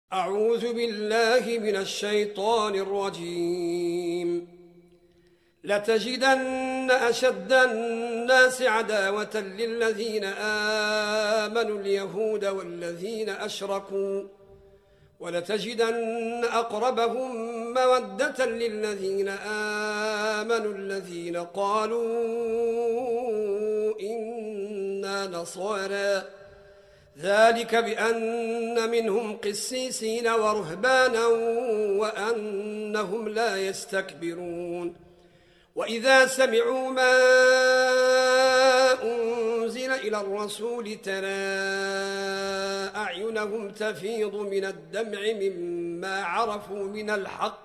أعوذ بالله من الشيطان الرجيم. لتجدن أشد الناس عداوة للذين آمنوا اليهود والذين أشركوا، ولتجدن أقربهم مودة للذين آمنوا الذين قالوا إنا نصارى، ذلك بأن منهم قسيسين ورهبانا وأنهم لا يستكبرون. وإذا سمعوا ما أنزل إلى الرسول ترى أعينهم تفيض من الدمع مما عرفوا من الحق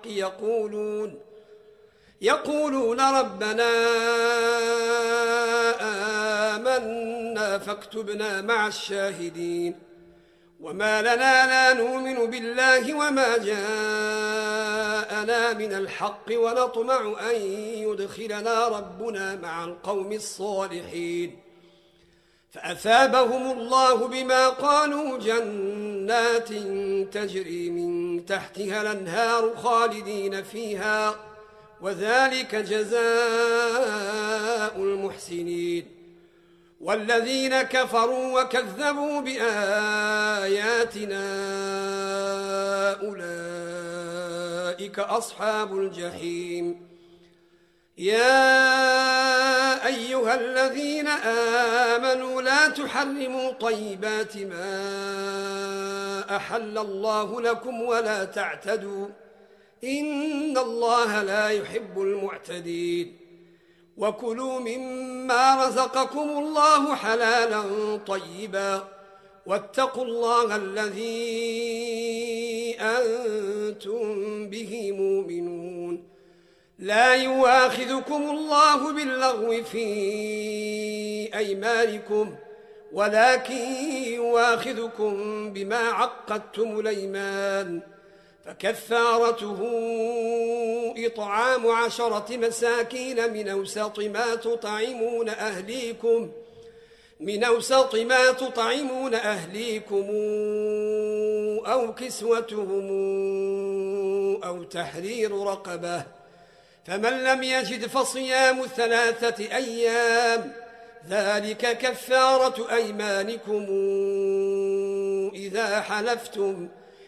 يقولون ربنا آمنا فاكتبنا مع الشاهدين. وما لنا لا نؤمن بالله وما جاءنا من الحق ونطمع أن يدخلنا ربنا مع القوم الصالحين. فأثابهم الله بما قالوا جنات تجري من تحتها الأنهار خالدين فيها، وذلك جزاء المحسنين. والذين كفروا وكذبوا بآياتنا أولئك أصحاب الجحيم. يا أيها الذين آمنوا لا تحرموا طيبات ما أحل الله لكم ولا تعتدوا، إن الله لا يحب المعتدين. وكلوا مما رزقكم الله حلالا طيبا، واتقوا الله الذي أنتم به مؤمنون. لا يؤاخذكم الله باللغو في أيمانكم، ولكن يؤاخذكم بما عقدتم الأيمان، فكفارته إطعام 10 مساكين من أوسط ما تطعمون أهليكم أو كسوتهم أو تحرير رقبة، فمن لم يجد فصيام 3 أيام، ذلك كفارة أيمانكم إذا حلفتم،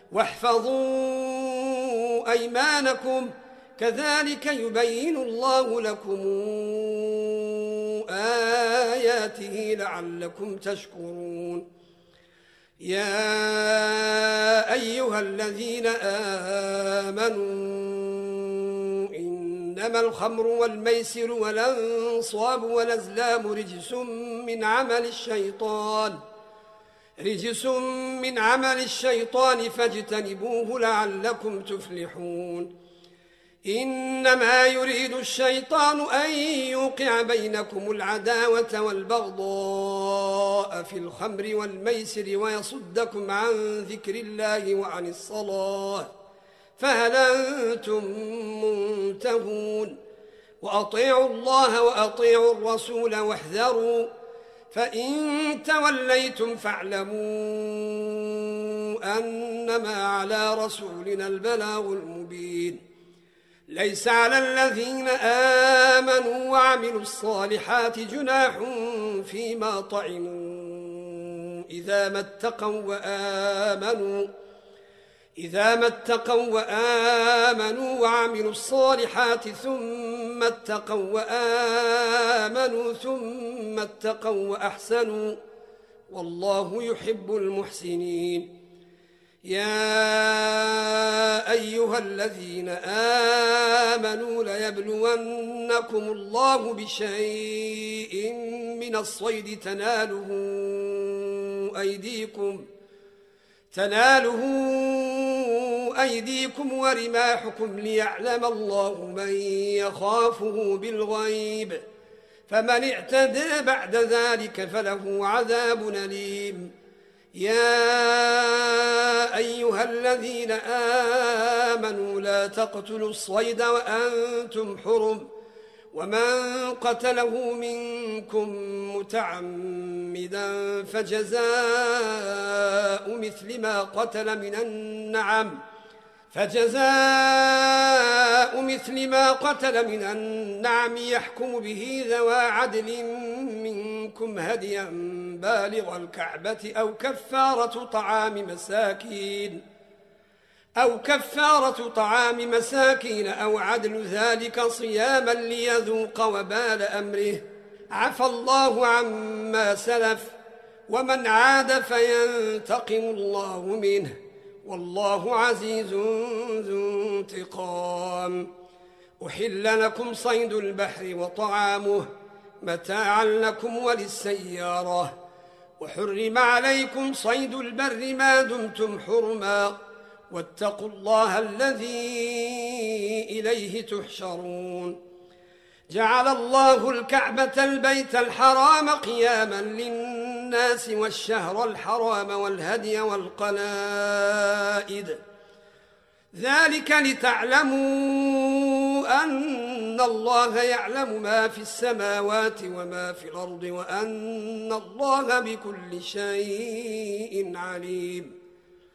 واحفظوا أيمانكم، كذلك يبين الله لكم آياته لعلكم تشكرون. يا أيها الذين آمنوا إنما الخمر والميسر والأنصاب والأزلام رجس من عمل الشيطان فاجتنبوه لعلكم تفلحون. إنما يريد الشيطان أن يوقع بينكم العداوة والبغضاء في الخمر والميسر ويصدكم عن ذكر الله وعن الصلاة، فهل أنتم منتهون؟ وأطيعوا الله وأطيعوا الرسول واحذروا، فإن توليتم فاعلموا أنما على رسولنا البلاغ المبين. ليس على الذين آمنوا وعملوا الصالحات جناح فيما طعموا إذا ما اتقوا وآمنوا وعملوا الصالحات ثم اتقوا وأحسنوا، والله يحب المحسنين. يا أيها الذين آمنوا ليبلونكم الله بشيء من الصيد تناله أيديكم ورماحكم ليعلم الله من يخافه بالغيب، فمن اعتدى بعد ذلك فله عذاب أليم. يا أيها الذين آمنوا لا تقتلوا الصيد وأنتم حرم، ومن قتله منكم متعمدا فجزاء مثل ما قتل من النعم يحكم به ذوى عدل منكم هديا بالغ الكعبة أو كفارة طعام مساكين أو عدل ذلك صياما ليذوق وبال أمره. عفى الله عما سلف ومن عاد فينتقم الله منه والله عزيز ذو انتقام. أحل لكم صيد البحر وطعامه متاعا لكم وللسيارة، وحرم عليكم صيد البر ما دمتم حرما، واتقوا الله الذي إليه تحشرون. جعل الله الكعبة البيت الحرام قياما للناس والشهر الحرام والهدي والقلائد، ذلك لتعلموا أن الله يعلم ما في السماوات وما في الأرض وأن الله بكل شيء عليم.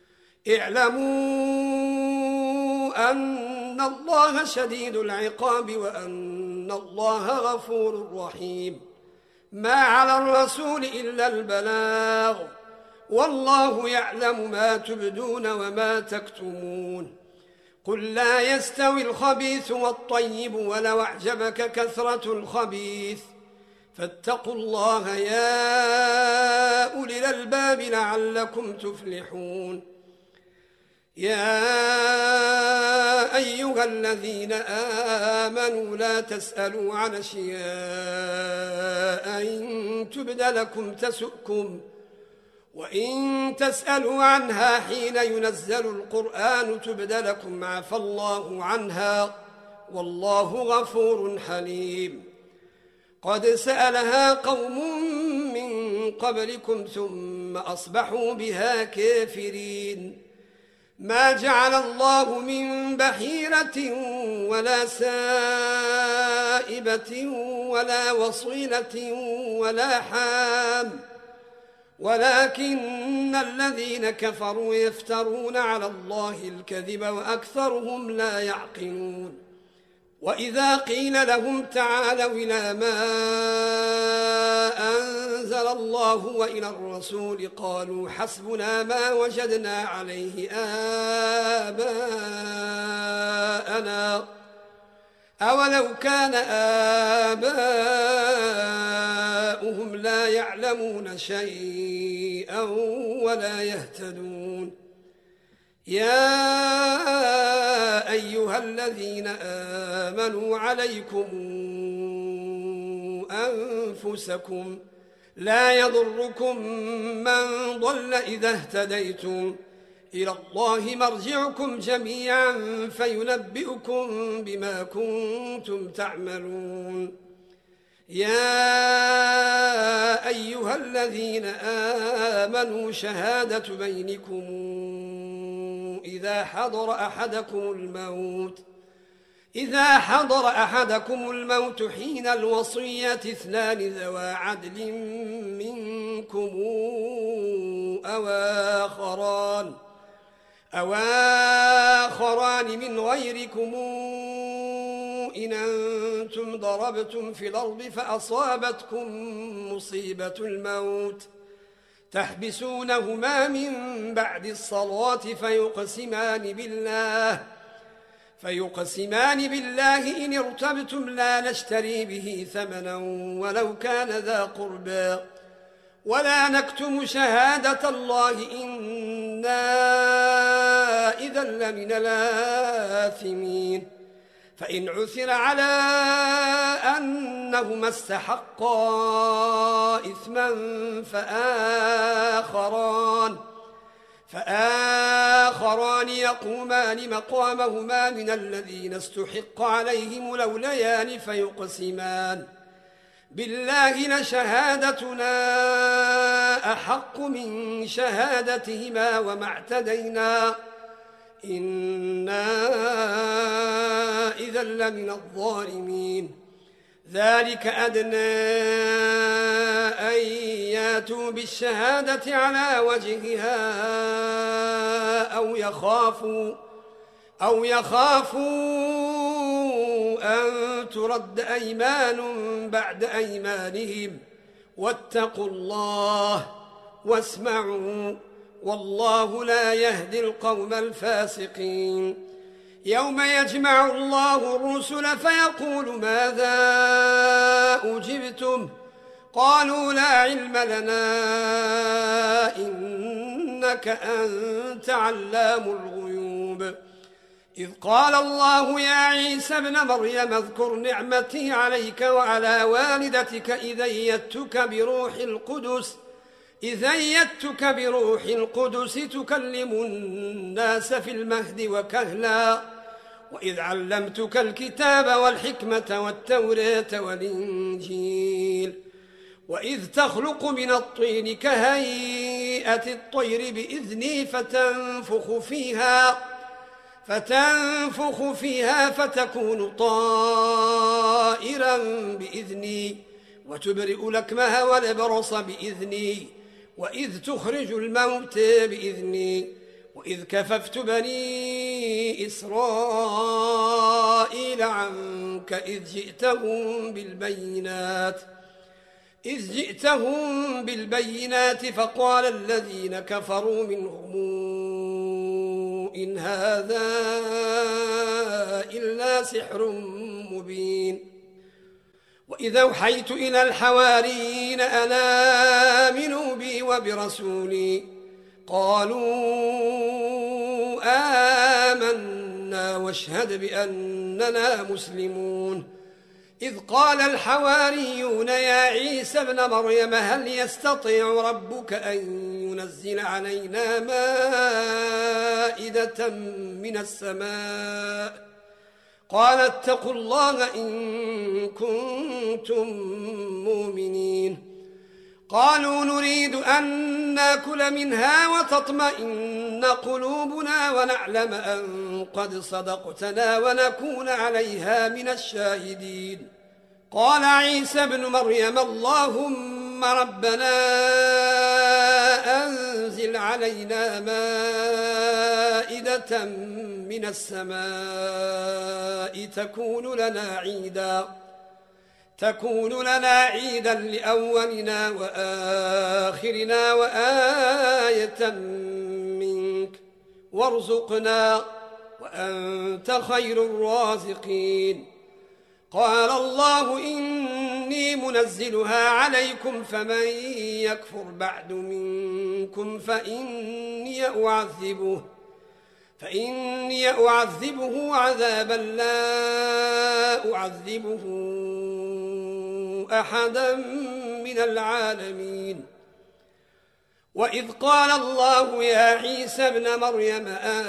اعلموا أن الله شديد العقاب وأن الله غفور رحيم. ما على الرسول إلا البلاغ، والله يعلم ما تبدون وما تكتمون. قل لا يستوي الخبيث والطيب ولو أعجبك كثرة الخبيث، فاتقوا الله يا أولي الألباب لعلكم تفلحون. يا أيها الذين آمنوا لا تسألوا عن أشياء إن تبد لكم تسؤكم، وإن تسألوا عنها حين ينزل القرآن تبد لكم عفى الله عنها والله غفور حليم. قد سألها قوم من قبلكم ثم أصبحوا بها كافرين. ما جعل الله من بحيرة ولا سائبة ولا وصيلة ولا حام، ولكن الذين كفروا يفترون على الله الكذب وأكثرهم لا يعقلون. وإذا قيل لهم تعالوا إلى ما أنزل الله وإلى الرسول قالوا حسبنا ما وجدنا عليه آباءنا أولو كان آباؤهم لا يعلمون شيئا ولا يهتدون. يا أيها الذين آمنوا عليكم أنفسكم لا يضركم من ضل إذا اهتديتم، إلى الله مرجعكم جميعا فينبئكم بما كنتم تعملون. يا أيها الذين آمنوا شهادة بينكم إذا حضر أحدكم الموت حين الوصية اثنان ذوى عدل منكم أو آخران من غيركم إن أنتم ضربتم في الأرض فأصابتكم مصيبة الموت تحبسونهما من بعد الصلاة فيقسمان بالله إن ارتبتم لا نشتري به ثمنا ولو كان ذا قربى ولا نكتم شهادة الله إنا إذا لمن الآثمين. فإن عثر على أنهما استحقا إثما فآخران يقومان مقامهما من الذين استحق عليهم الأوليان فيقسمان بالله لشهادتنا أحق من شهادتهما وما اعتدينا إنا إذا لمن الظالمين. ذلك أدنى أن ياتوا بالشهادة على وجهها أو يخافوا أن ترد أيمان بعد أيمانهم واتقوا الله واسمعوا والله لا يهدي القوم الفاسقين يوم يجمع الله الرسل فيقول ماذا أجبتم قالوا لا علم لنا إنك أنت علام الغيوب إذ قال الله يا عيسى ابن مريم اذكر نعمتي عليك وعلى والدتك إذ أيدتك بروح القدس تكلم الناس في المهد وكهلا وإذ علمتك الكتاب والحكمة والتوراة والإنجيل وإذ تخلق من الطين كهيئة الطير بإذني فتنفخ فيها فتكون طائرا بإذني وتبرئ الأكمه والأبرص بإذني وإذ تخرج الموت بإذني وإذ كففت بني إسرائيل عنك إذ جئتهم بالبينات فقال الذين كفروا منهم إن هذا إلا سحر مبين وإذا أوحيت إلى الحواريين أن آمنوا بي وبرسولي قالوا آمنا واشهد بأننا مسلمون إذ قال الحواريون يا عيسى ابن مريم هل يستطيع ربك أن ينزل علينا مائدة من السماء قال اتقوا الله إن كنتم مؤمنين قالوا نريد أن ناكل منها وتطمئن قلوبنا ونعلم أن قد صدقتنا ونكون عليها من الشاهدين قال عيسى ابن مريم اللهم ربنا أنزل علينا مائدة من السماء تكون لنا عيدا لأولنا وآخرنا وآية منك وارزقنا وأنت خير الرازقين قال الله إني منزلها عليكم فمن يكفر بعد منكم فإني أعذبه عذابا لا أعذبه أحدا من العالمين وإذ قال الله يا عيسى ابن مريم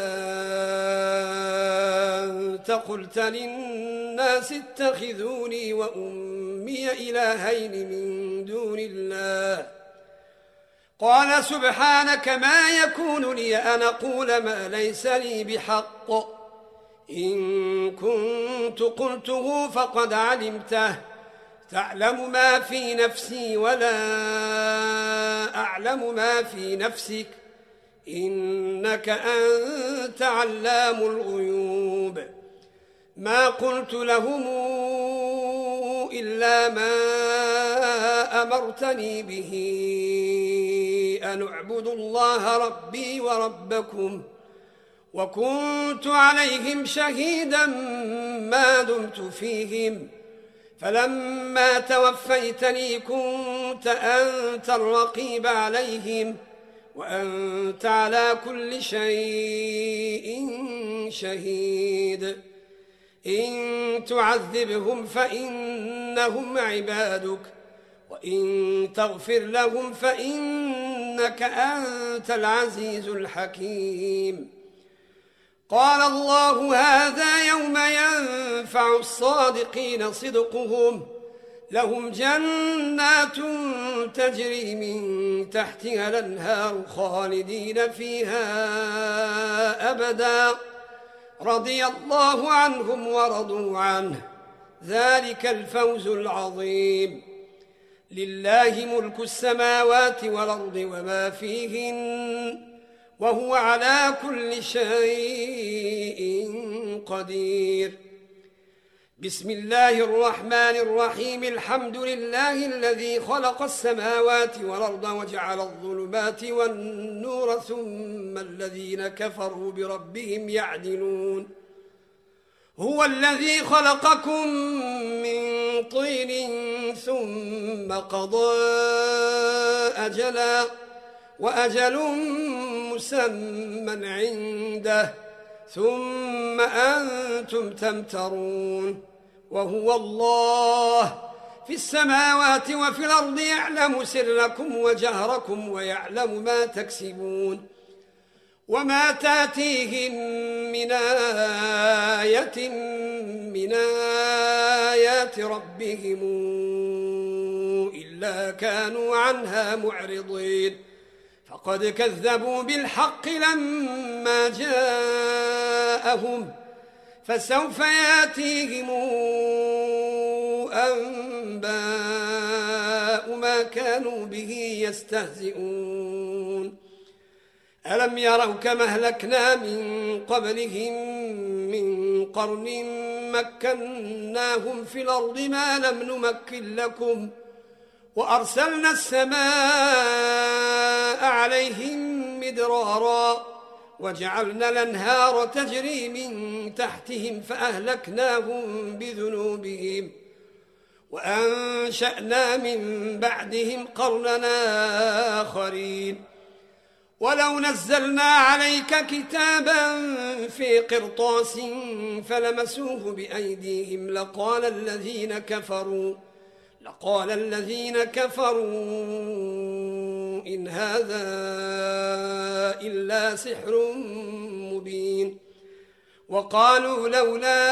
أنت قلت للناس اتخذوني وأمي إلهين من دون الله قال سبحانك ما يكون لي أن أقول ما ليس لي بحق إن كنت قلته فقد علمته تعلم ما في نفسي ولا أعلم ما في نفسك إنك أنت علام الغيوب ما قلت لهم إلا ما أمرتني به أن اعبدوا الله ربي وربكم وكنت عليهم شهيدا ما دمت فيهم فلما توفيتني كنت أنت الرقيب عليهم وأنت على كل شيء شهيد إن تعذبهم فإنهم عبادك وإن تغفر لهم فإنك أنت العزيز الحكيم قال الله هذا يوم ينفع الصادقين صدقهم لهم جنات تجري من تحتها الأنهار خالدين فيها أبدا رضي الله عنهم ورضوا عنه ذلك الفوز العظيم. لله ملك السماوات والأرض وما فيهن وهو على كل شيء قدير. بسم الله الرحمن الرحيم. الحمد لله الذي خلق السماوات والأرض وجعل الظلمات والنور ثم الذين كفروا بربهم يعدلون. هو الذي خلقكم من طين ثم قضى أجلا وأجل مسمى عنده ثم أنتم تمترون. وهو الله في السماوات وفي الأرض يعلم سركم وجهركم ويعلم ما تكسبون. وما تأتيهم من آية من آيات ربهم إلا كانوا عنها معرضين. فقد كذبوا بالحق لما جاءهم فسوف يأتيهم أنباء ما كانوا به يستهزئون. ألم يروا كما أهلكنا من قبلهم من قرن مكناهم في الأرض ما لم نمكن لكم وأرسلنا السماء عليهم مدرارا وجعلنا الأنهار تجري من تحتهم فأهلكناهم بذنوبهم وأنشأنا من بعدهم قرننا آخرين. ولو نزلنا عليك كتابا في قرطاس فلمسوه بأيديهم لقال الذين كفروا إن هذا إلا سحر مبين. وقالوا لولا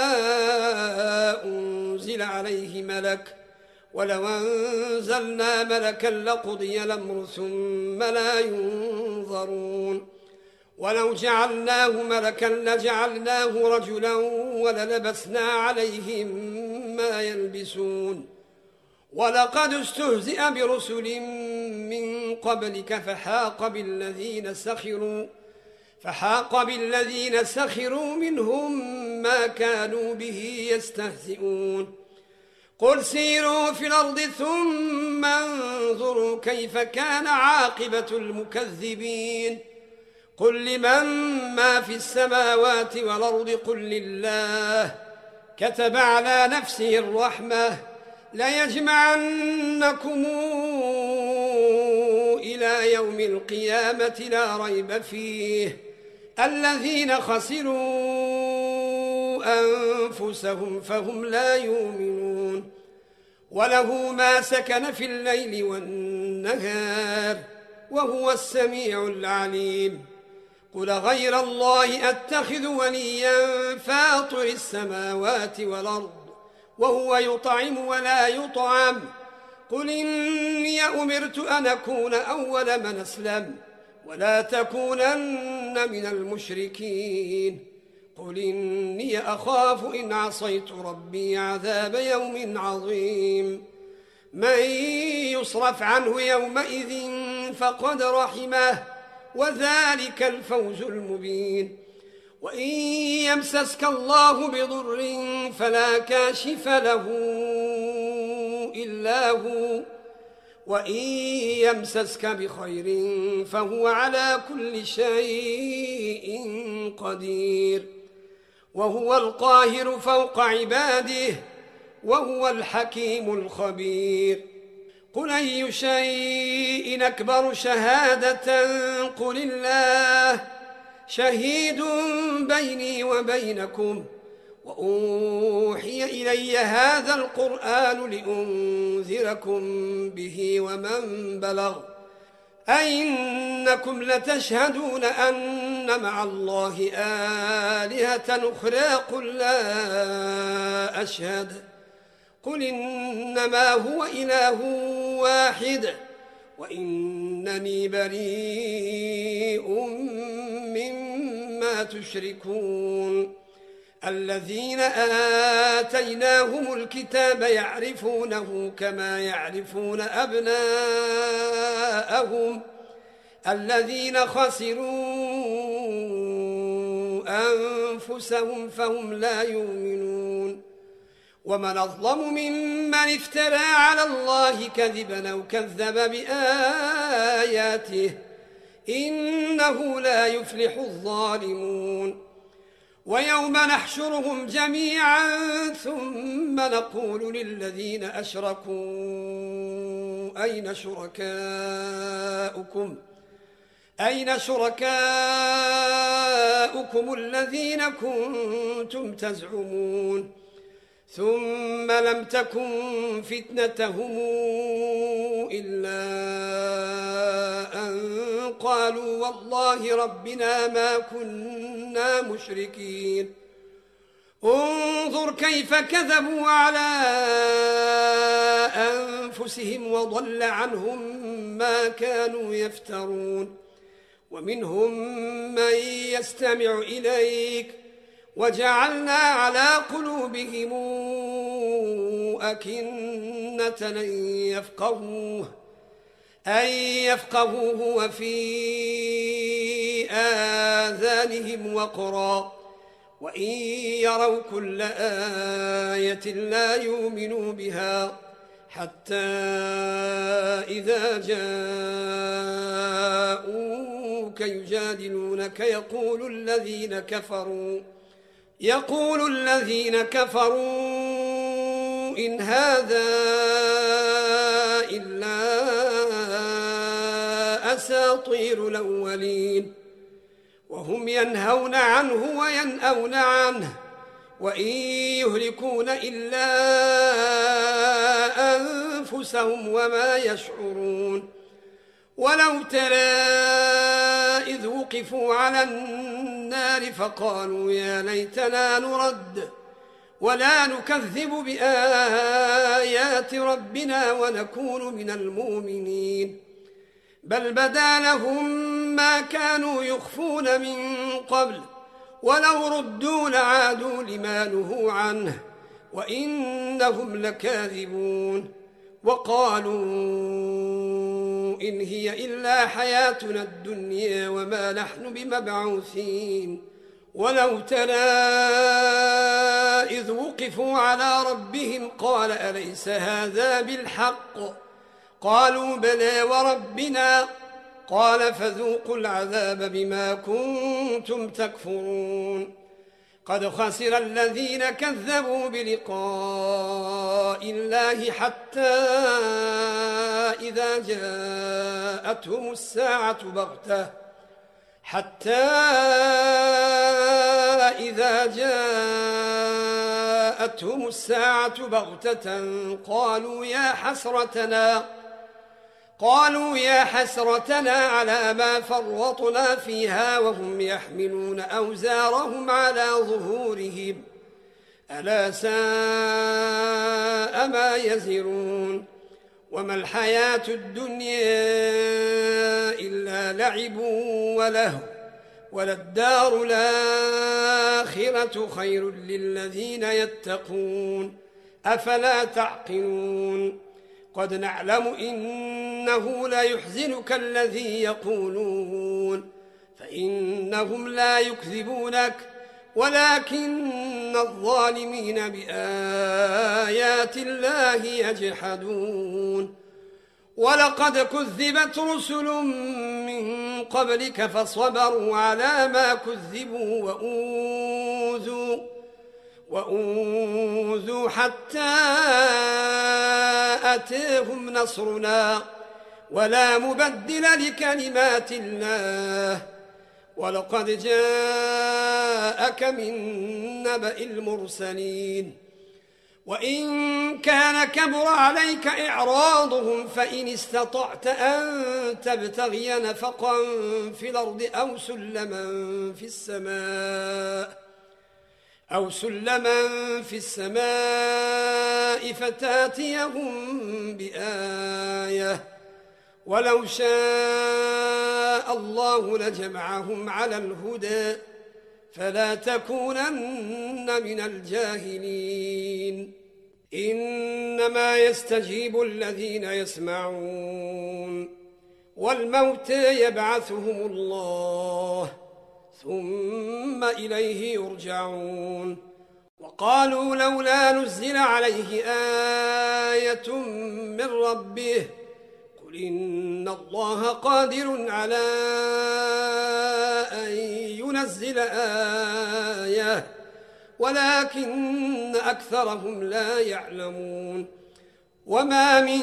أنزل عليه ملك ولو أنزلنا ملكا لقضي الأمر ثم لا ينظرون. ولو جعلناه ملكا لجعلناه رجلا وللبسنا عليهم ما يلبسون. ولقد استهزئ برسل من قبلك فحاق بالذين سخروا منهم ما كانوا به يستهزئون. قل سيروا في الأرض ثم انظروا كيف كان عاقبة المكذبين. قل لمن ما في السماوات والأرض قل لله كتب على نفسه الرحمة ليجمعنكم إلى يوم القيامة لا ريب فيه الذين خسروا أنفسهم فهم لا يؤمنون. وله ما سكن في الليل والنهار وهو السميع العليم. قل غير الله أتخذ وليا فاطر السماوات والأرض وهو يطعم ولا يطعم. قل إني أمرت أن أكون أول من أسلم ولا تكونن من المشركين. قل إني أخاف إن عصيت ربي عذاب يوم عظيم. من يصرف عنه يومئذ فقد رحمه وذلك الفوز المبين. وإن يمسسك الله بضر فلا كاشف له إلا هو وإن يمسسك بخير فهو على كل شيء قدير. وهو القاهر فوق عباده وهو الحكيم الخبير. قل أي شيء أكبر شهادة قل الله شهيد بيني وبينكم وأوحي إلي هذا القرآن لأنذركم به ومن بلغ أئنكم لتشهدون أن مع الله آلهة أخرى قل لا أشهد قل إنما هو إله واحد وإنني بريء مما تشركون. الذين آتيناهم الكتاب يعرفونه كما يعرفون أبناءهم الذين خسروا أنفسهم فهم لا يؤمنون ومن أظلم ممن افترى على الله كذبا أو كذب بآياته إنه لا يفلح الظالمون ويوم نحشرهم جميعا ثم نقول للذين أشركوا أين شركاؤكم الذين كنتم تزعمون ثم لم تكن فتنتهم إلا أن قالوا والله ربنا ما كنا مشركين انظر كيف كذبوا على أنفسهم وضل عنهم ما كانوا يفترون ومنهم من يستمع إليك وجعلنا على قلوبهم أكنة أن يفقهوه وفي آذانهم وقرا وإن يروا كل آية لا يؤمنوا بها حتى إذا جاءوك يجادلونك يقول الذين كفروا إن هذا إلا أساطير الأولين وهم ينهون عنه وينأون عنه وإن يهلكون إلا أنفسهم وما يشعرون ولو ترى إذ وقفوا على النار فقالوا يا ليتنا نرد ولا نكذب بآيات ربنا ونكون من المؤمنين بل بدا لهم ما كانوا يخفون من قبل ولو ردوا لعادوا لما نهوا عنه وإنهم لكاذبون وقالوا إن هي إلا حياتنا الدنيا وما نحن بمبعوثين ولو ترى إذ وقفوا على ربهم قال أليس هذا بالحق قالوا بلى وربنا قال فذوقوا العذاب بما كنتم تكفرون قد خسر الذين كذبوا بلقاء الله حتى إذا جاءتهم الساعة بغتة قالوا يا حسرتنا على ما فرطنا فيها وهم يحملون أوزارهم على ظهورهم ألا ساء ما يزرون وما الحياة الدنيا إلا لعب ولهو وللدار الآخرة خير للذين يتقون أفلا تعقلون قد نعلم إنه لا يحزنك الذي يقولون فإنهم لا يكذبونك ولكن الظالمين بآيات الله يجحدون ولقد كذبت رسل من قبلك فصبروا على ما كذبوا وأوذوا حتى أتاهم نصرنا ولا مبدل لكلمات الله ولقد جاءك من نبأ المرسلين وإن كان كبر عليك إعراضهم فإن استطعت أن تبتغي نفقا في الأرض أو سلما في السماء فتاتيهم بآية ولو شاء الله لجمعهم على الهدى فلا تكونن من الجاهلين إنما يستجيب الذين يسمعون والموتى يبعثهم الله ثم إليه يرجعون وقالوا لولا نزل عليه آية من ربه قل إن الله قادر على أن ينزل آية ولكن أكثرهم لا يعلمون وما من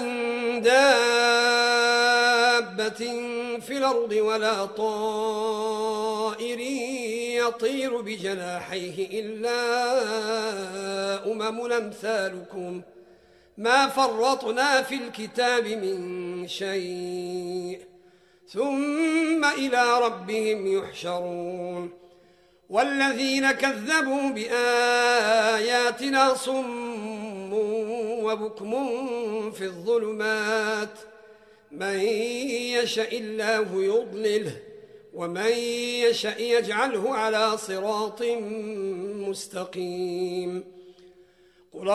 دابة في الأرض ولا طائر يطير بجناحيه إلا أمثالكم ما فرطنا في الكتاب من شيء ثم إلى ربهم يحشرون والذين كذبوا بآياتنا صم وبكم في الظلمات من يشاء الله يضلله ومن يشاء يجعله على صراط مستقيم قل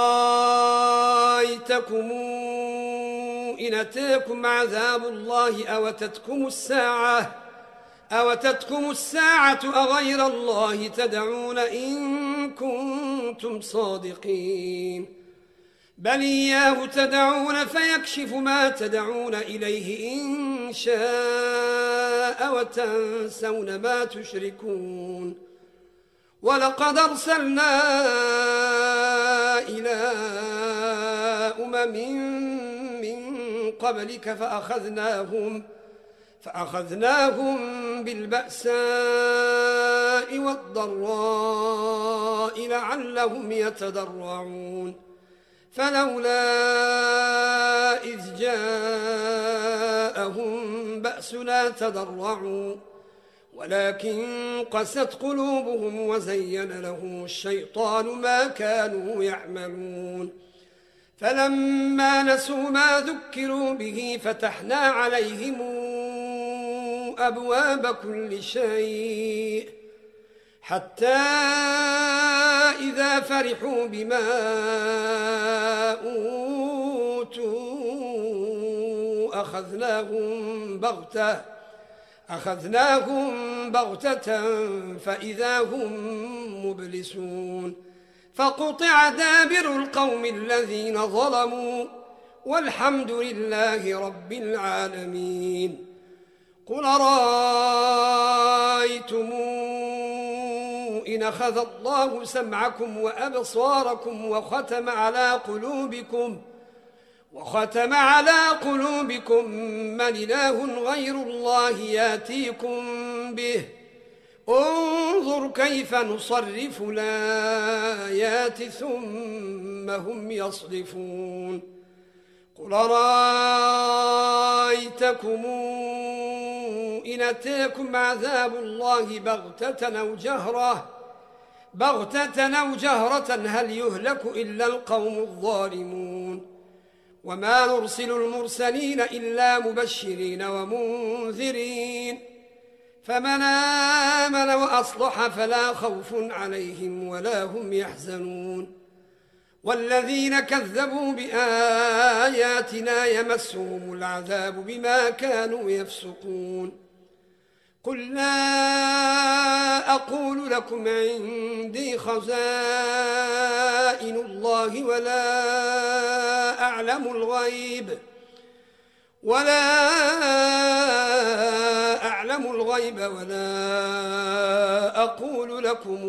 رأيتكم إن أتاكم عذاب الله أوتتكم الساعة أغير الله تدعون إن كنتم صادقين بل إياه تدعون فيكشف ما تدعون إليه إن شاء وتنسون ما تشركون ولقد أرسلنا إلى من قبلك فأخذناهم بالبأساء والضراء لعلهم يتضرعون فلولا إذ جاءهم بأسنا تضرعوا ولكن قست قلوبهم وزين لهم الشيطان ما كانوا يعملون فلما نسوا ما ذكروا به فتحنا عليهم أبواب كل شيء حتى إذا فرحوا بما أوتوا أخذناهم بغتة فإذا هم مبلسون فقطع دابر القوم الذين ظلموا والحمد لله رب العالمين قل رأيتم إن أخذ الله سمعكم وأبصاركم وختم على قلوبكم من إله غير الله ياتيكم به انظر كيف نصرف الآيات ثم هم يصدفون قل رأيتكم إن أتاكم عذاب الله بغتة أو جهرة هل يهلك إلا القوم الظالمون وما نرسل المرسلين إلا مبشرين ومنذرين فمن آمن وأصلح فلا خوف عليهم ولا هم يحزنون والذين كذبوا بآياتنا يمسهم العذاب بما كانوا يفسقون قل لا أقول لكم عندي خزائن الله ولا أعلم الغيب ولا أقول لكم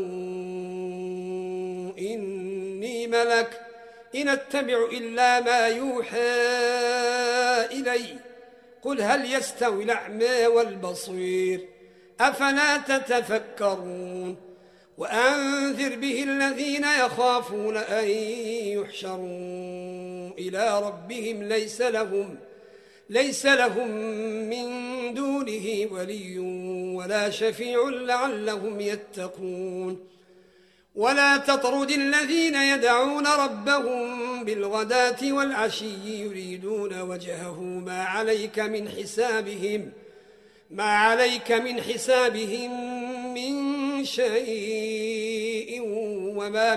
إني ملك إن أتبع إلا ما يوحى إلي قل هل يستوي الأعمى والبصير أفلا تتفكرون وأنذر به الذين يخافون أن يحشروا إلى ربهم ليس لهم من دونه ولي ولا شفيع لعلهم يتقون ولا تطرد الذين يدعون ربهم بالغداة والعشي يريدون وجهه ما عليك من حسابهم من شيء وما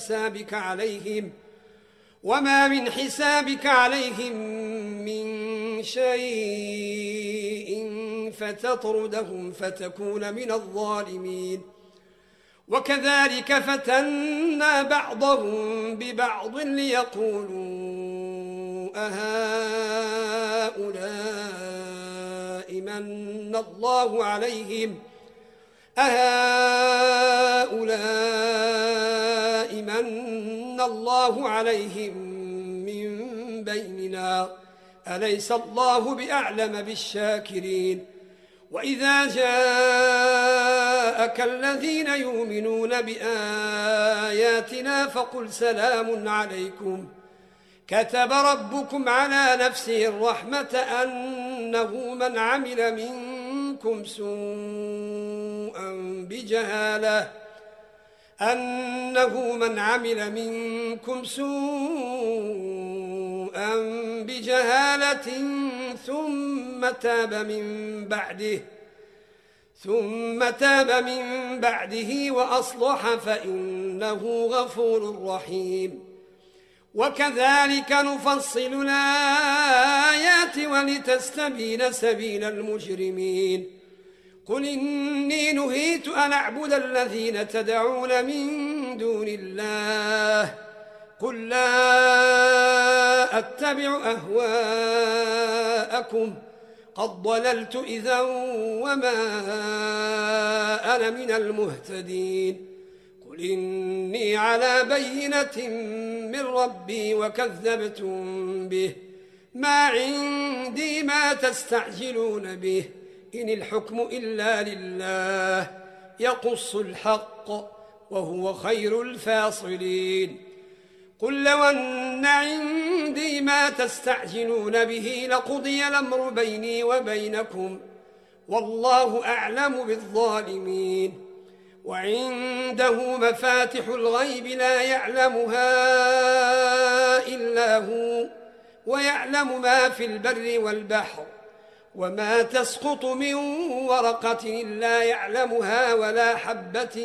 من حسابك عليهم من شيء فتطردهم فتكون من الظالمين. وكذلك فتنا بعضهم ببعض ليقولوا أهؤلاء من الله عليهم من بيننا أليس الله بأعلم بالشاكرين. وإذا جاءك الذين يؤمنون بآياتنا فقل سلام عليكم كتب ربكم على نفسه الرحمة أنه من عمل منكم سوءا بجهالة ثم تاب من بعده وأصلح فإنه غفور رحيم. وكذلك نفصل الآيات ولتستبين سبيل المجرمين. قل إني نهيت أن أعبد الذين تدعون من دون الله قل لا أتبع أهواءكم قد ضللت إذا وما أنا من المهتدين. قل إني على بينة من ربي وكذبتم به ما عندي ما تستعجلون به إن الحكم إلا لله يقص الحق وهو خير الفاصلين. قل لو أن عندي ما تستعجلون به لقضي الأمر بيني وبينكم والله أعلم بالظالمين. وعنده مفاتح الغيب لا يعلمها إلا هو ويعلم ما في البر والبحر وما تسقط من ورقة إلا يعلمها ولا حبة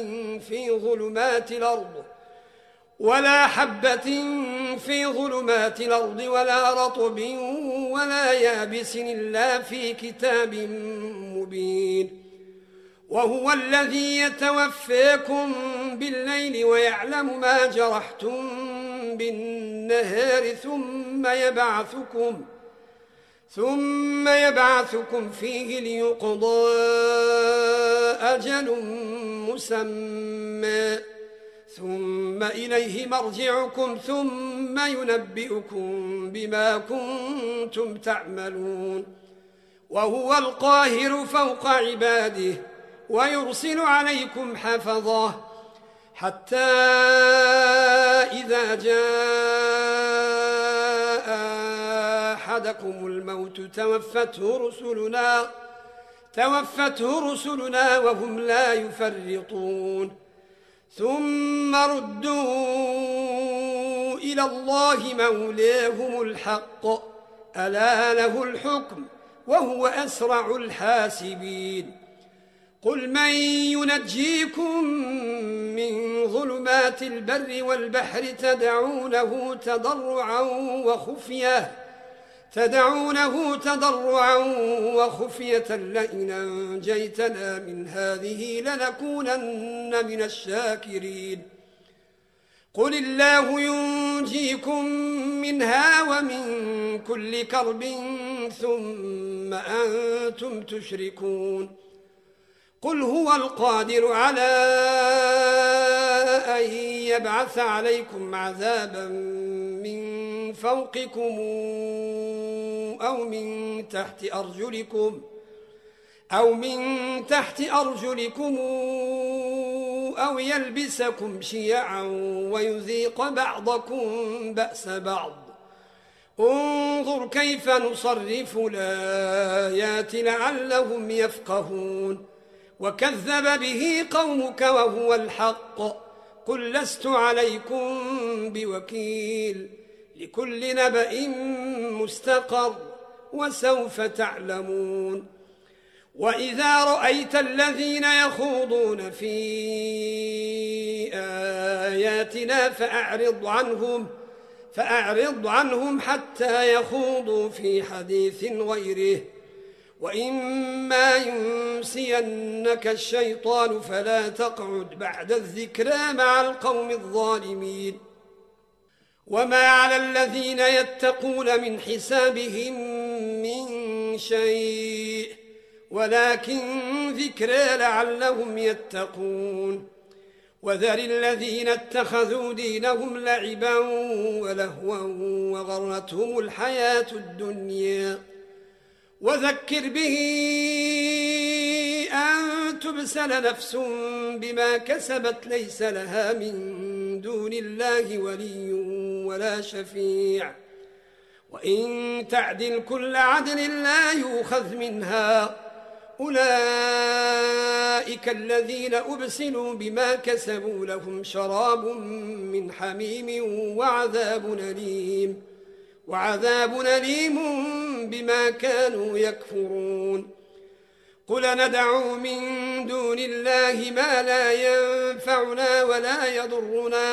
في ظلمات الأرض ولا رطب ولا يابس إلا في كتاب مبين. وهو الذي يتوفاكم بالليل ويعلم ما جرحتم بالنهار ثم يبعثكم فيه ليقضى أجل مسمى ثم إليه مرجعكم ثم ينبئكم بما كنتم تعملون. وهو القاهر فوق عباده ويرسل عليكم حفظه حتى إذا جاء أحدكم الموت توفته رسلنا وهم لا يفرطون ثم ردوا إلى الله مولاهم الحق ألا له الحكم وهو أسرع الحاسبين. قل من ينجيكم من ظلمات البر والبحر تدعونه تضرعا وخفية لئن أنجيتنا من هذه لنكونن من الشاكرين. قل الله ينجيكم منها ومن كل كرب ثم أنتم تشركون. قل هو القادر على أن يبعث عليكم عذابا من فوقكم أو من تحت أرجلكم أو يلبسكم شيعا ويذيق بعضكم بأس بعض. انظر كيف نصرف الآيات لعلهم يفقهون. وكذب به قومك وهو الحق قل لست عليكم بوكيل لكل نبأ مستقر وسوف تعلمون. وإذا رأيت الذين يخوضون في آياتنا فأعرض عنهم حتى يخوضوا في حديث غيره، وإما ينسينك الشيطان فلا تقعد بعد الذكرى مع القوم الظالمين. وما على الذين يتقون من حسابهم من شيء ولكن ذكرى لعلهم يتقون. وذر الذين اتخذوا دينهم لعبا ولهوا وغرتهم الحياة الدنيا، وذكر به أن تبسل نفس بما كسبت ليس لها من دون الله ولي ولا شفيع، وإن تعدل كل عدل لا يؤخذ منها. أولئك الذين أبسلوا بما كسبوا لهم شراب من حميم وعذاب أليم بما كانوا يكفرون. قل ندعو من دون الله ما لا ينفعنا ولا يضرنا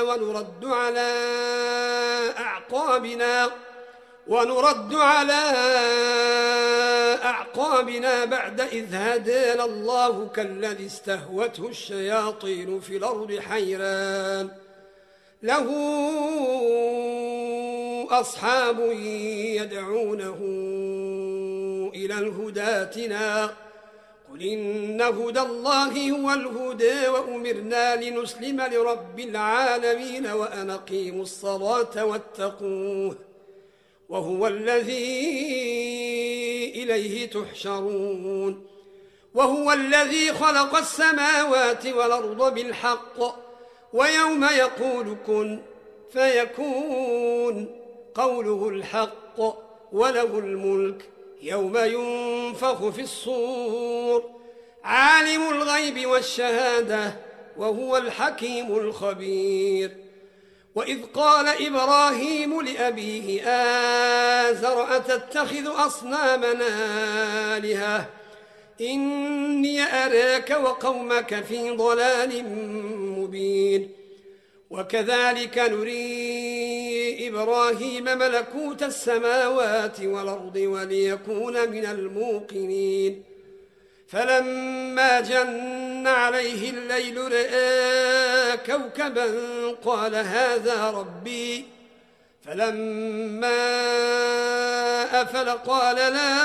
ونرد على أعقابنا بعد إذ هدانا الله كالذي استهوته الشياطين في الأرض حيران له أصحاب يدعونه إلى الهدى ائتنا. قل إن هدى الله هو الهدى وأمرنا لنسلم لرب العالمين وأن أقيموا الصلاة واتقوه وهو الذي إليه تحشرون. وهو الذي خلق السماوات والأرض بالحق، ويوم يقول كن فيكون قوله الحق، وله الملك يوم ينفخ في الصور، عالم الغيب والشهادة وهو الحكيم الخبير. وإذ قال إبراهيم لأبيه آزر أتتخذ أصنامنا آلهة إني أراك وقومك في ضلال مبين. وكذلك نري إبراهيم ملكوت السماوات والأرض وليكون من الموقنين. فلما جن عليه الليل رأى كوكبا قال هذا ربي، فلما أفل قال لا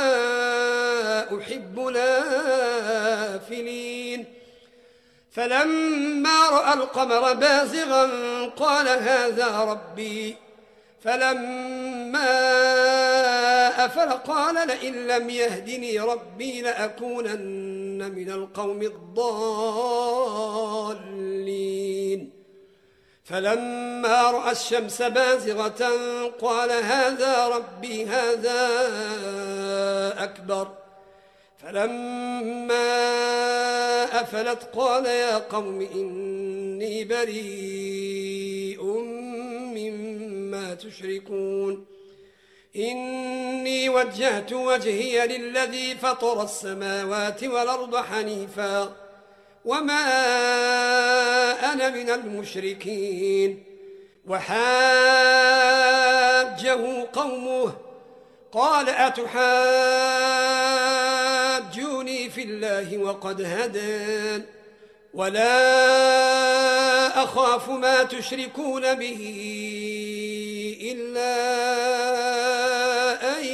أحب الآفلين. فلما رأى القمر بازغا قال هذا ربي، فلما أفل قال لئن لم يهدني ربي لأكونن من القوم الضالين. فلما رأى الشمس بازغة قال هذا ربي هذا أكبر. فلما أفلت قال يا قوم إني بريء مما تشركون. إني وجهت وجهي للذي فطر السماوات والأرض حنيفا وما أنا من المشركين. وحاجه قومه قال أتحاجوني في الله وقد هدان ولا أخاف ما تشركون به إلا أن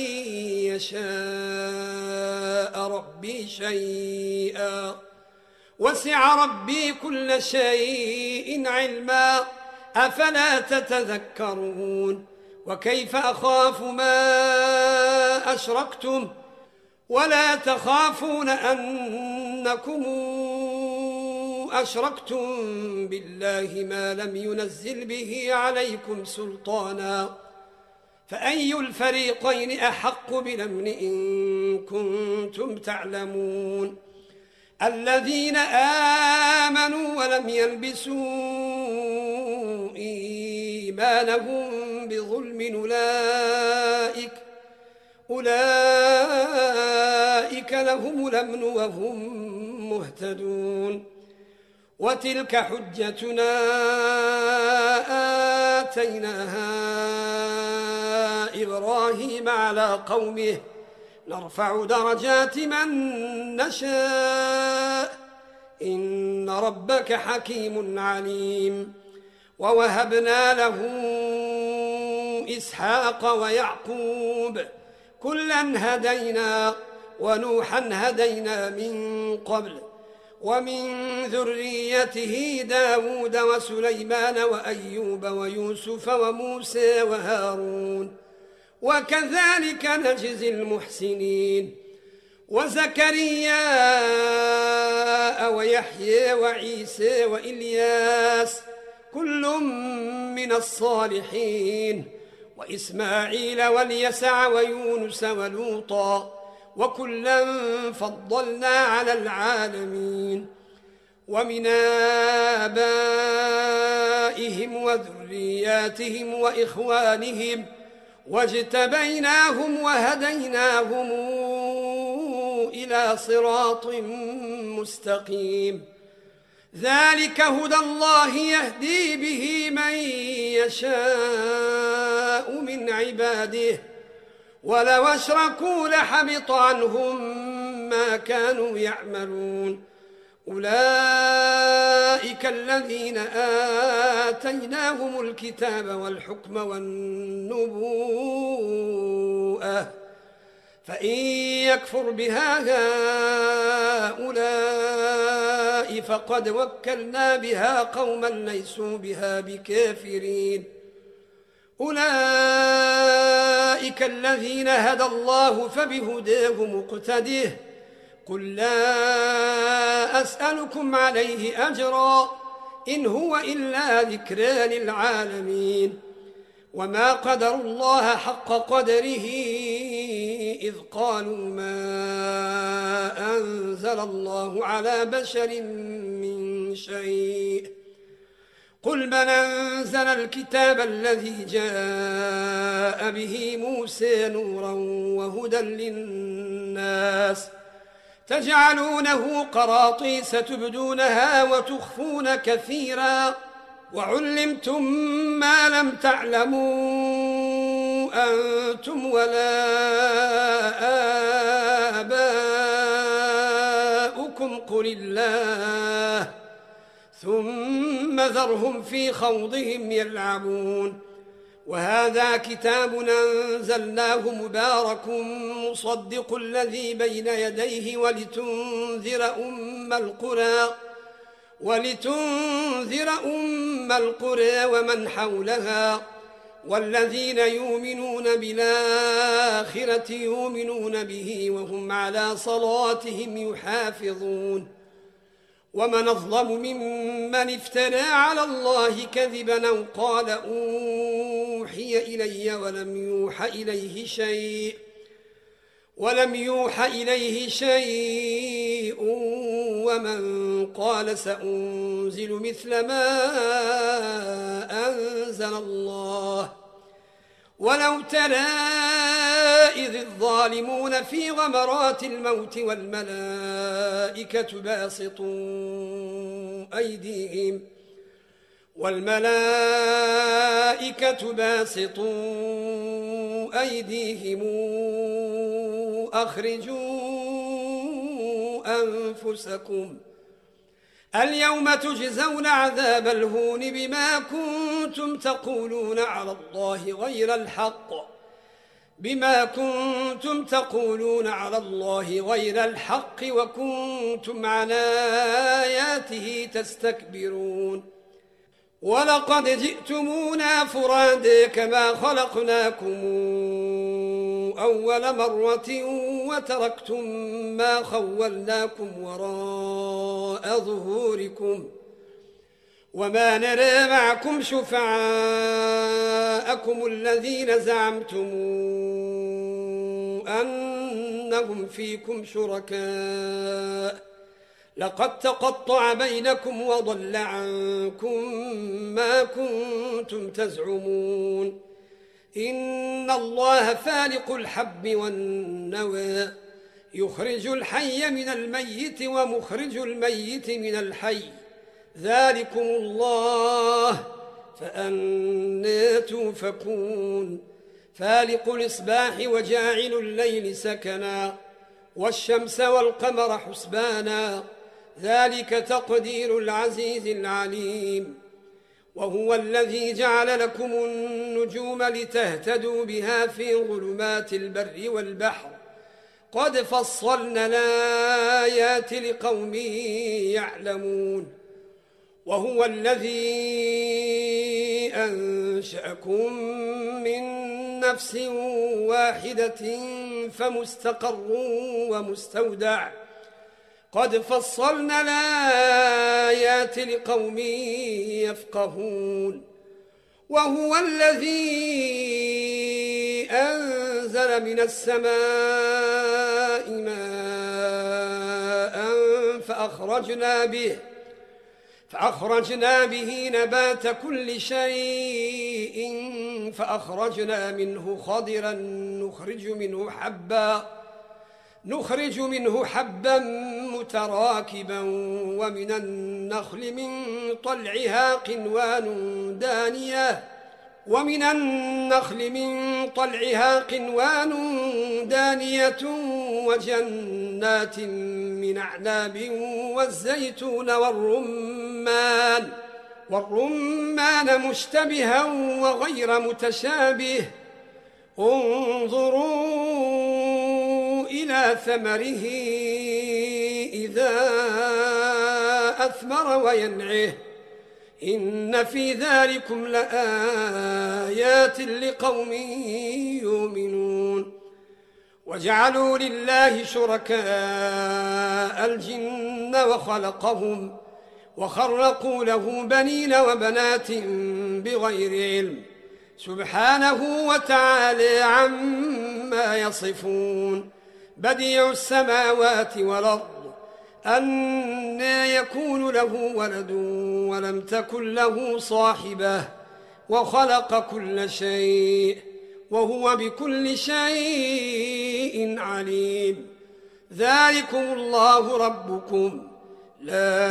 يشاء ربي شيئا وسع ربي كل شيء علما أفلا تتذكرون. وكيف أخاف ما أشركتم ولا تخافون أنكم أشركتم بالله ما لم ينزل به عليكم سلطانا فأي الفريقين أحق بالأمن إن كنتم تعلمون. الذين آمنوا ولم يلبسوا إيمانهم بظلم أولئك لهم الأمن وهم مهتدون وتلك حجتنا آتيناها إبراهيم على قومه نرفع درجات من نشاء إن ربك حكيم عليم ووهبنا له إسحاق ويعقوب كلا هدينا ونوحا هدينا من قبل ومن ذريته داود وسليمان وأيوب ويوسف وموسى وهارون وكذلك نجزي المحسنين وزكريا ويحيى وعيسى وإلياس كل من الصالحين وإسماعيل واليسع ويونس ولوطا وكلا فضلنا على العالمين ومن آبائهم وذرياتهم وإخوانهم واجتبيناهم وهديناهم إلى صراط مستقيم ذلك هدى الله يهدي به من يشاء من عباده ولو أشركوا لحبط عنهم ما كانوا يعملون أولئك الذين آتيناهم الكتاب والحكم والنبوءة فإن يكفر بها هؤلاء فقد وكلنا بها قوما ليسوا بها بكافرين أولئك الذين هدى الله فبهداه مقتده قل لا أسألكم عليه أجرا إن هو إلا ذكرى للعالمين وما قدروا الله حق قدره إذ قالوا ما أنزل الله على بشر من شيء قل من أنزل الكتاب الذي جاء به موسى نورا وهدى للناس تجعلونه قراطيس تبدونها وتخفون كثيرا وعلمتم ما لم تعلموا أنتم ولا آباؤكم قل الله ثم ذرهم في خوضهم يلعبون وهذا كتاب أنزلناه مبارك مصدق الذي بين يديه ولتنذر أم القرى ومن حولها والذين يؤمنون بالآخرة يؤمنون به وهم على صلاتهم يحافظون ومن أظلم ممن افترى على الله كذبا أو قال أوحي إلي ولم يوحى إليه شيء ومن قال سأنزل مثل ما أنزل الله ولو ترى إذ الظالمون في غمرات الموت والملائكة باسطوا أيديهم أخرجوا أنفسكم اليوم تجزون عذاب الهون بما كنتم تقولون على الله غير الحق وكنتم عن آياته تستكبرون ولقد جئتمونا فرادا كما خلقناكم أول مرة وتركتم ما خولناكم وراء ظهوركم وما نرى معكم شفعاءكم الذين زعمتم أنهم فيكم شركاء لقد تقطع بينكم وضل عنكم ما كنتم تزعمون إن الله فالق الحب والنوى يخرج الحي من الميت ومخرج الميت من الحي، ذلكم الله فأنى توفكون. فالق الإصباح وجاعل الليل سكنا والشمس والقمر حسبانا، ذلك تقدير العزيز العليم. وهو الذي جعل لكم النجوم لتهتدوا بها في ظلمات البر والبحر، قد فصلنا الآيات لقوم يعلمون. وهو الذي أنشأكم من نفس واحدة فمستقر ومستودع، قد فصلنا الآيات لقوم يفقهون. وهو الذي أنزل من السماء ماء فأخرجنا به نبات كل شيء فأخرجنا منه خضرا نخرج منه حبا متراكبا، ومن النخل من طلعها قنوان دانية وجنات من أعناب والزيتون والرمان مشتبها وغير متشابه، انظروا إلى ثمره إذا أثمر وينعه، إن في ذلكم لآيات لقوم يؤمنون. وجعلوا لله شركاء الجن وخلقهم وخرقوا له بنين وبنات بغير علم، سبحانه وتعالى عما يصفون. بديع السماوات والأرض، أنى يكون له ولد ولم تكن له صاحبة، وخلق كل شيء وهو بكل شيء عليم. ذلكم الله ربكم لا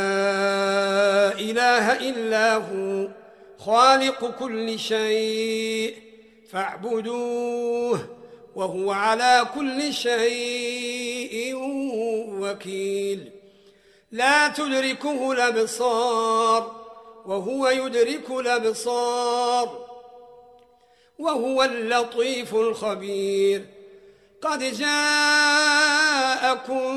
إله إلا هو، خالق كل شيء فاعبدوه، وهو على كل شيء وكيل. لا تدركه الأبصار وهو يدرك الأبصار، وهو اللطيف الخبير. قد جاءكم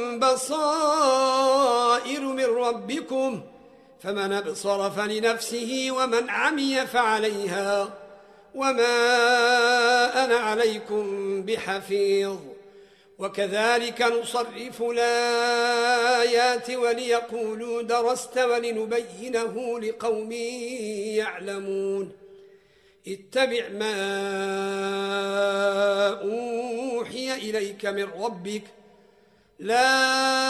بصائر من ربكم، فمن أبصر فلنفسه ومن عمي فعليها، وما أنا عليكم بحفيظ. وكذلك نصرف الآيات وليقولوا درست ولنبينه لقوم يعلمون. اتبع ما أوحي إليك من ربك لا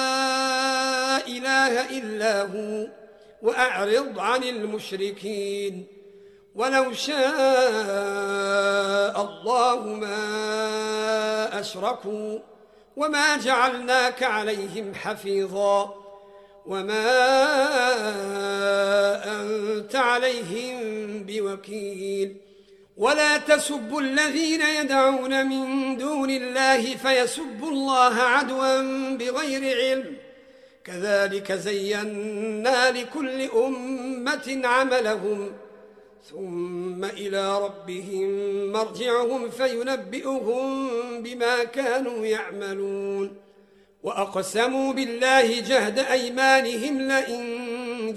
إله إلا هو، وأعرض عن المشركين. ولو شاء الله ما أشركوا وما جعلناك عليهم حفيظا، وما أنت عليهم بوكيل. ولا تسبوا الذين يدعون من دون الله فيسبوا الله عدوا بغير علم، كذلك زينا لكل أمة عملهم ثم إلى ربهم مرجعهم فينبئهم بما كانوا يعملون. وأقسموا بالله جهد أيمانهم لئن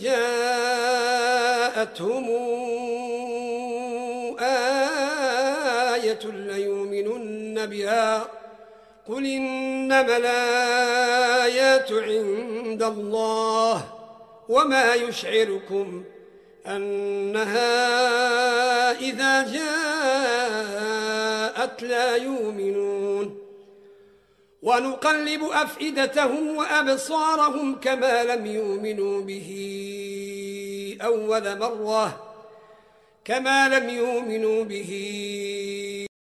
جاءتهم آية ليؤمنن بها، قل إنما الآيات عند الله وما يشعركم أنها إذا جاءت لا يؤمنون. ونقلب أفئدتهم وأبصارهم كما لم يؤمنوا به أول مرة